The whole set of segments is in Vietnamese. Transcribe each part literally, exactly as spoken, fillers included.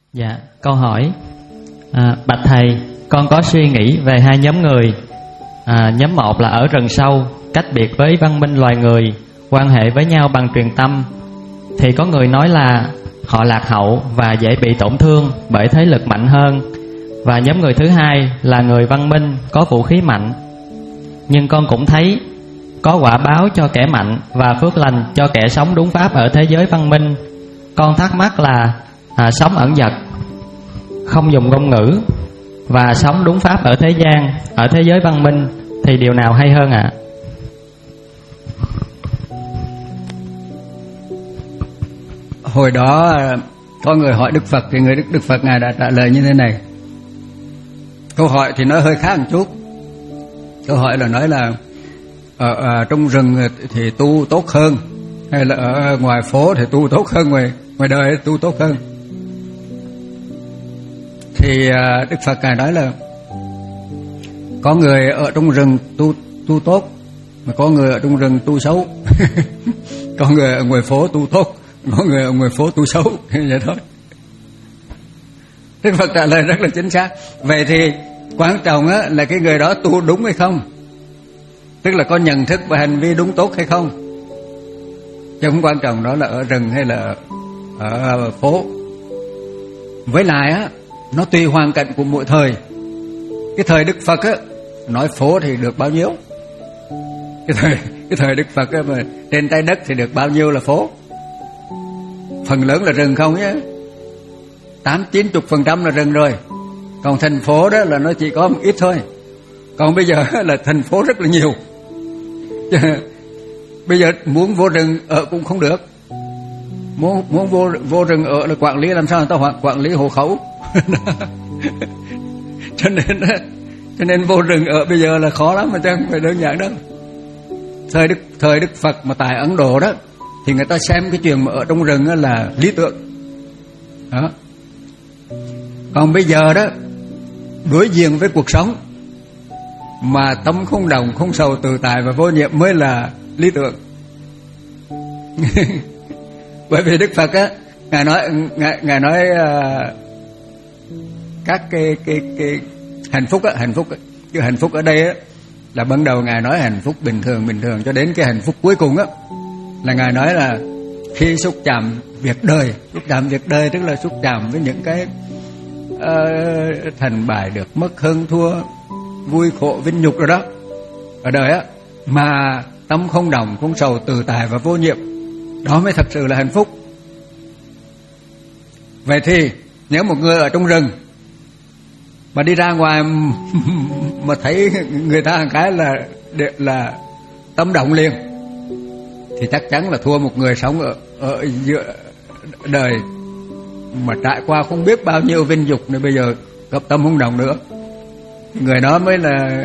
Dạ, câu hỏi à, bạch thầy, con có suy nghĩ về hai nhóm người. à, Nhóm một là ở rừng sâu, cách biệt với văn minh loài người, quan hệ với nhau bằng truyền tâm. Thì có người nói là họ lạc hậu và dễ bị tổn thương bởi thế lực mạnh hơn. Và nhóm người thứ hai là người văn minh, có vũ khí mạnh. Nhưng con cũng thấy có quả báo cho kẻ mạnh và phước lành cho kẻ sống đúng pháp ở thế giới văn minh. Con thắc mắc là à, sống ẩn dật, không dùng ngôn ngữ, và sống đúng pháp ở thế gian, ở thế giới văn minh, thì điều nào hay hơn ạ? À? Hồi đó có người hỏi Đức Phật, thì người Đức, Đức Phật Ngài đã trả lời như thế này. Câu hỏi thì nó hơi khác một chút. Câu hỏi là nói là ở, ở trong rừng thì tu tốt hơn, hay là ở ngoài phố thì tu tốt hơn, ngoài ngoài đời tu tốt hơn. Thì Đức Phật Ngài nói là có người ở trong rừng tu tu tốt, mà có người ở trong rừng tu xấu. Có người ở ngoài phố tu tốt, có người ở ngoài phố tu xấu. Vậy thôi. Đức Phật trả lời rất là chính xác. Vậy thì quan trọng á, là cái người đó tu đúng hay không, tức là có nhận thức và hành vi đúng tốt hay không, chứ không quan trọng đó là ở rừng hay là ở phố. Với lại á, nó tùy hoàn cảnh của mỗi thời. Cái thời Đức Phật á, nói phố thì được bao nhiêu, cái thời cái thời Đức Phật á, mà trên trái đất thì được bao nhiêu là phố. Phần lớn là rừng không nhé, tám chín chục phần trăm là rừng rồi. Còn thành phố đó là nó chỉ có một ít thôi. Còn bây giờ là thành phố rất là nhiều. Bây giờ muốn vô rừng ở cũng không được. Muốn muốn vô vô rừng ở là quản lý, làm sao người ta quản, quản lý hộ khẩu. Cho nên cho nên vô rừng ở bây giờ là khó lắm, mà chẳng phải đơn giản đâu. Thời Đức thời Đức Phật mà tại Ấn Độ đó, thì người ta xem cái chuyện mà ở trong rừng là lý tưởng. Đó. Còn bây giờ đó, đối diện với cuộc sống mà tâm không đồng, không sầu, tự tại và vô nhiệm mới là lý tưởng. Bởi vì Đức Phật á, ngài nói ngài, ngài nói uh, các cái cái cái hạnh phúc á, hạnh phúc á, cái hạnh phúc ở đây á là ban đầu ngài nói hạnh phúc bình thường bình thường cho đến cái hạnh phúc cuối cùng á, là ngài nói là khi xúc chạm việc đời, xúc chạm việc đời tức là xúc chạm với những cái uh, thành bại được mất hơn thua, vui khổ vinh nhục rồi đó ở đời á, mà tâm không đồng, không sầu, tự tại và vô nhiệm, đó mới thật sự là hạnh phúc. Vậy thì nếu một người ở trong rừng mà đi ra ngoài mà thấy người ta một cái là là tâm động liền, thì chắc chắn là thua một người sống ở, ở giữa đời mà trải qua không biết bao nhiêu vinh dục nên bây giờ gặp tâm không động nữa. Người đó mới là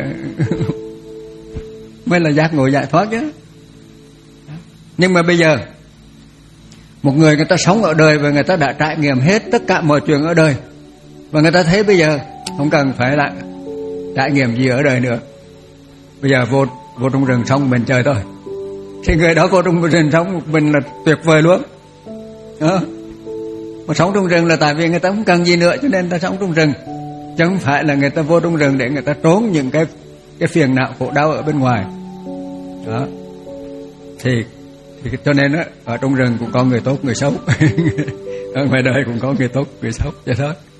mới là giác ngộ giải thoát chứ. Nhưng mà bây giờ một người người ta sống ở đời và người ta đã trải nghiệm hết tất cả mọi chuyện ở đời, và người ta thấy bây giờ không cần phải lại trải nghiệm gì ở đời nữa, bây giờ vô vô trong rừng sống mình chơi thôi, thì người đó vô trong rừng sống một mình là tuyệt vời luôn đó. Mà sống trong rừng là tại vì người ta không cần gì nữa cho nên ta sống trong rừng, chứ không phải là người ta vô trong rừng để người ta trốn những cái cái phiền não khổ đau ở bên ngoài đó. Thì, thì cho nên á, ở trong rừng cũng có người tốt người xấu, ở ngoài đời cũng có người tốt người xấu vậy thôi.